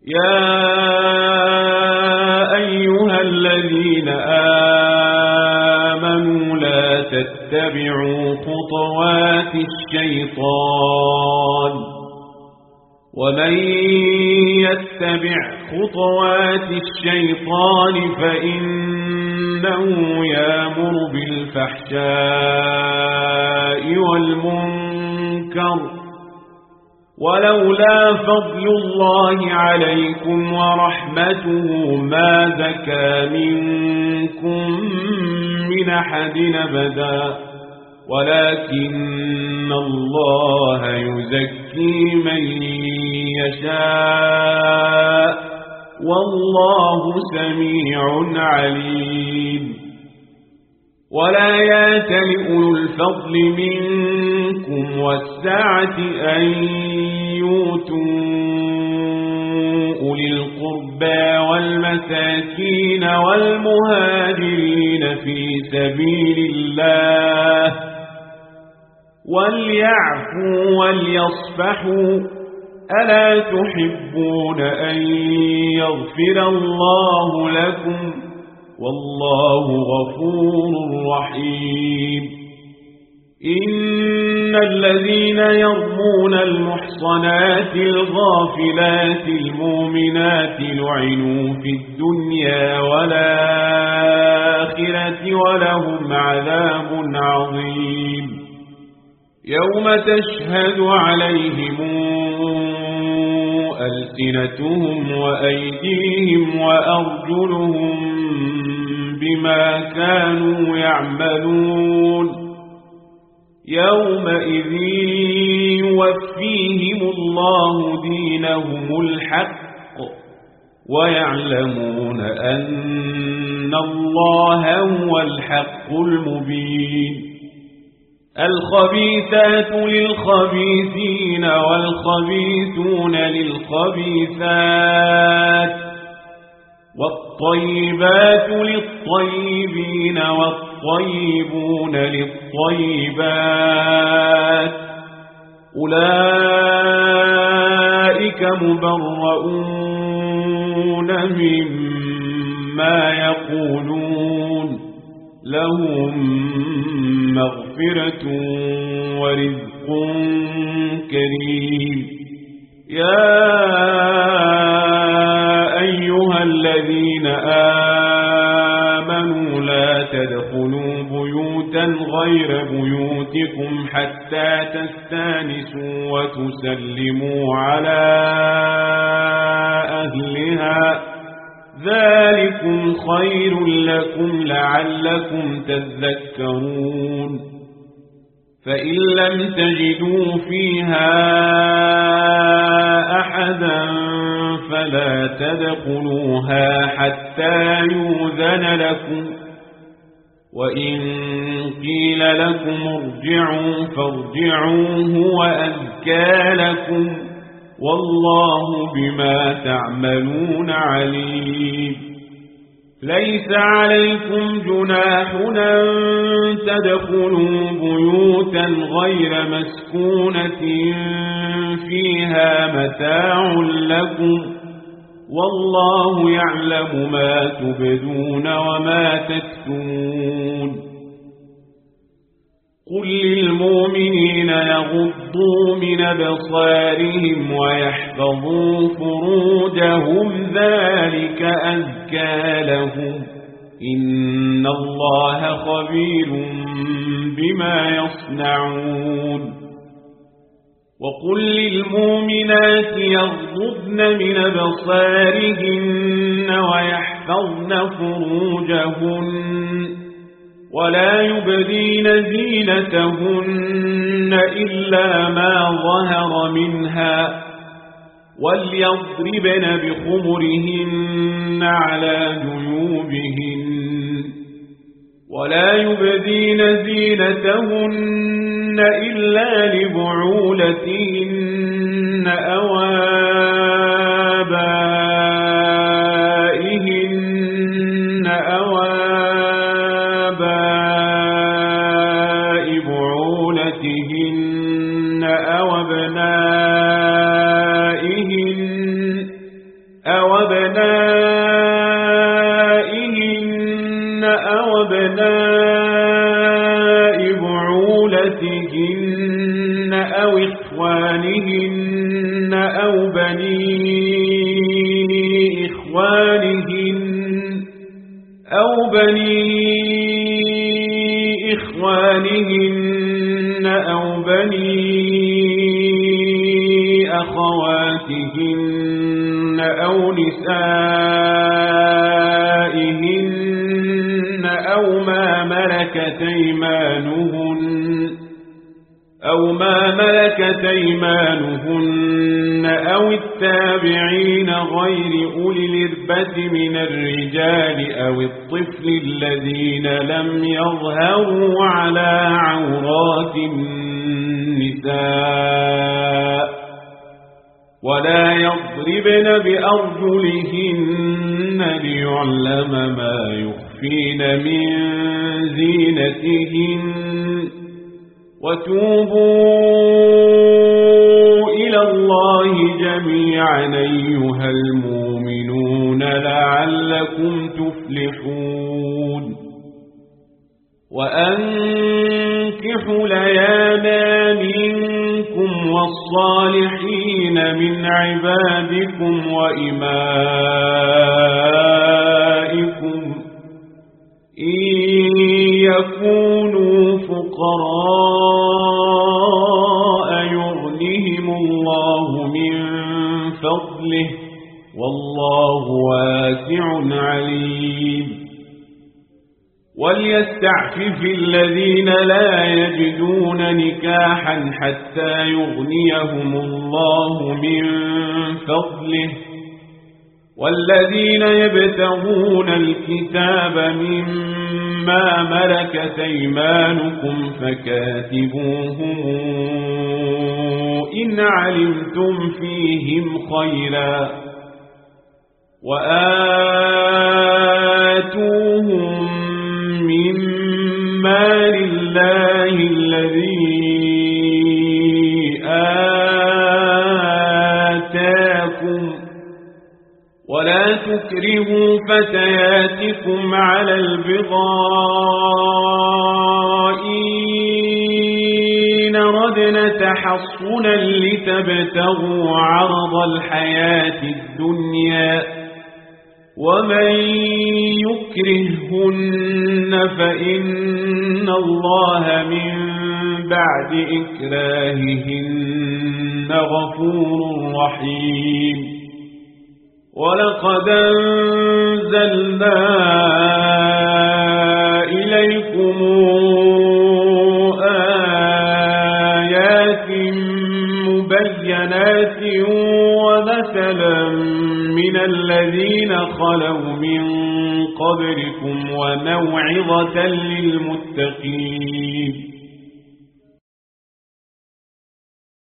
يا أيها الذين آمنوا لا تتبعوا خطوات الشيطان ومن يتبع خطوات الشيطان فإنه يأمر بالفحشاء والمنكر ولولا فضل الله عليكم ورحمته ما زكى منكم من أحد أبدا ولكن الله يزكي من يشاء والله سميع عليم ولا يأتل أولو الفضل منكم والسعة أن يؤتوا أولي القربى والمساكين والمهاجرين في سبيل الله وليعفوا وليصفحوا ألا تحبون أن يغفر الله لكم والله غفور رحيم إن الذين يرمون المحصنات الغافلات المؤمنات لعنوا في الدنيا والآخرة ولهم عذاب عظيم يوم تشهد عليهم ألسنتهم وأيديهم وأرجلهم بما كانوا يعملون يومئذ يوفيهم الله دينهم الحق ويعلمون أن الله هو الحق المبين الخبيثات للخبيثين والخبيثون للخبيثات والطيبات للطيبين والطيبون للطيبات أولئك مبرؤون مما يقولون لهم مغفرة ورزق كريم يا أيها الذين آمنوا لا تدخلوا بيوتا غير بيوتكم حتى تستانسوا وتسلموا على أهلها ذلكم خير لكم لعلكم تذكرون فإن لم تجدوا فيها أحدا فلا تدخلوها حتى يؤذن لكم وإن قيل لكم ارجعوا فارجعوا هو أزكى لكم والله بما تعملون عليم ليس عليكم جناح أن تدخلوا بيوتا غير مسكونة فيها متاع لكم والله يعلم ما تبدون وما تكتمون قل للمؤمنين يغضوا من أبصارهم ويحفظوا فروجهم ذلك أزكى لهم إن الله خبير بما يصنعون وقل للمؤمنات يغضضن من أبصارهن ويحفظن فروجهن ولا يبدين زينتهن إلا ما ظهر منها وليضربن بخمرهن على جيوبهن ولا يبدين زينتهن إلا لبعولتهن أو آبائهن أو آباء بعولتهن أو أبنائهن أو أبنائهن أو أبناء بعولتهن أو إخوانهن أو بني إخوانهن أو بني أخواتهن أو نسائهن أو ما ملكت أيمانهن أو التابعين غير أولي الإربة من الرجال أو الطفل الذين لم يظهروا على عورات النساء ولا يضربن بأرجلهن ليعلم ما يخفين من زينتهن وتوبوا إلى الله جميعا أيها المؤمنون لعلكم تفلحون وأنكحوا الأيام منكم والصالحين من عبادكم وإمائكم إن يكونوا فقراء يغنهم الله من فضله والله واسع عليم وليستعفف الذين لا يجدون نكاحا حتى يغنيهم الله من فضله والذين يبتغون الكتاب مما ملكت أيمانكم فكاتبوهم إن علمتم فيهم خيرا وآتوهم من مال الله الذي آتاكم ولا تكرهوا فتياتكم على البغاء إن ردنا تحصنا لتبتغوا عرض الحياة الدنيا ومن يكرههن فإن الله من بعد إكراههن غفور رحيم ولقد أنزلنا إليكم آيات مبينات ومثلا من الذين خلوا من قبلكم وموعظة للمتقين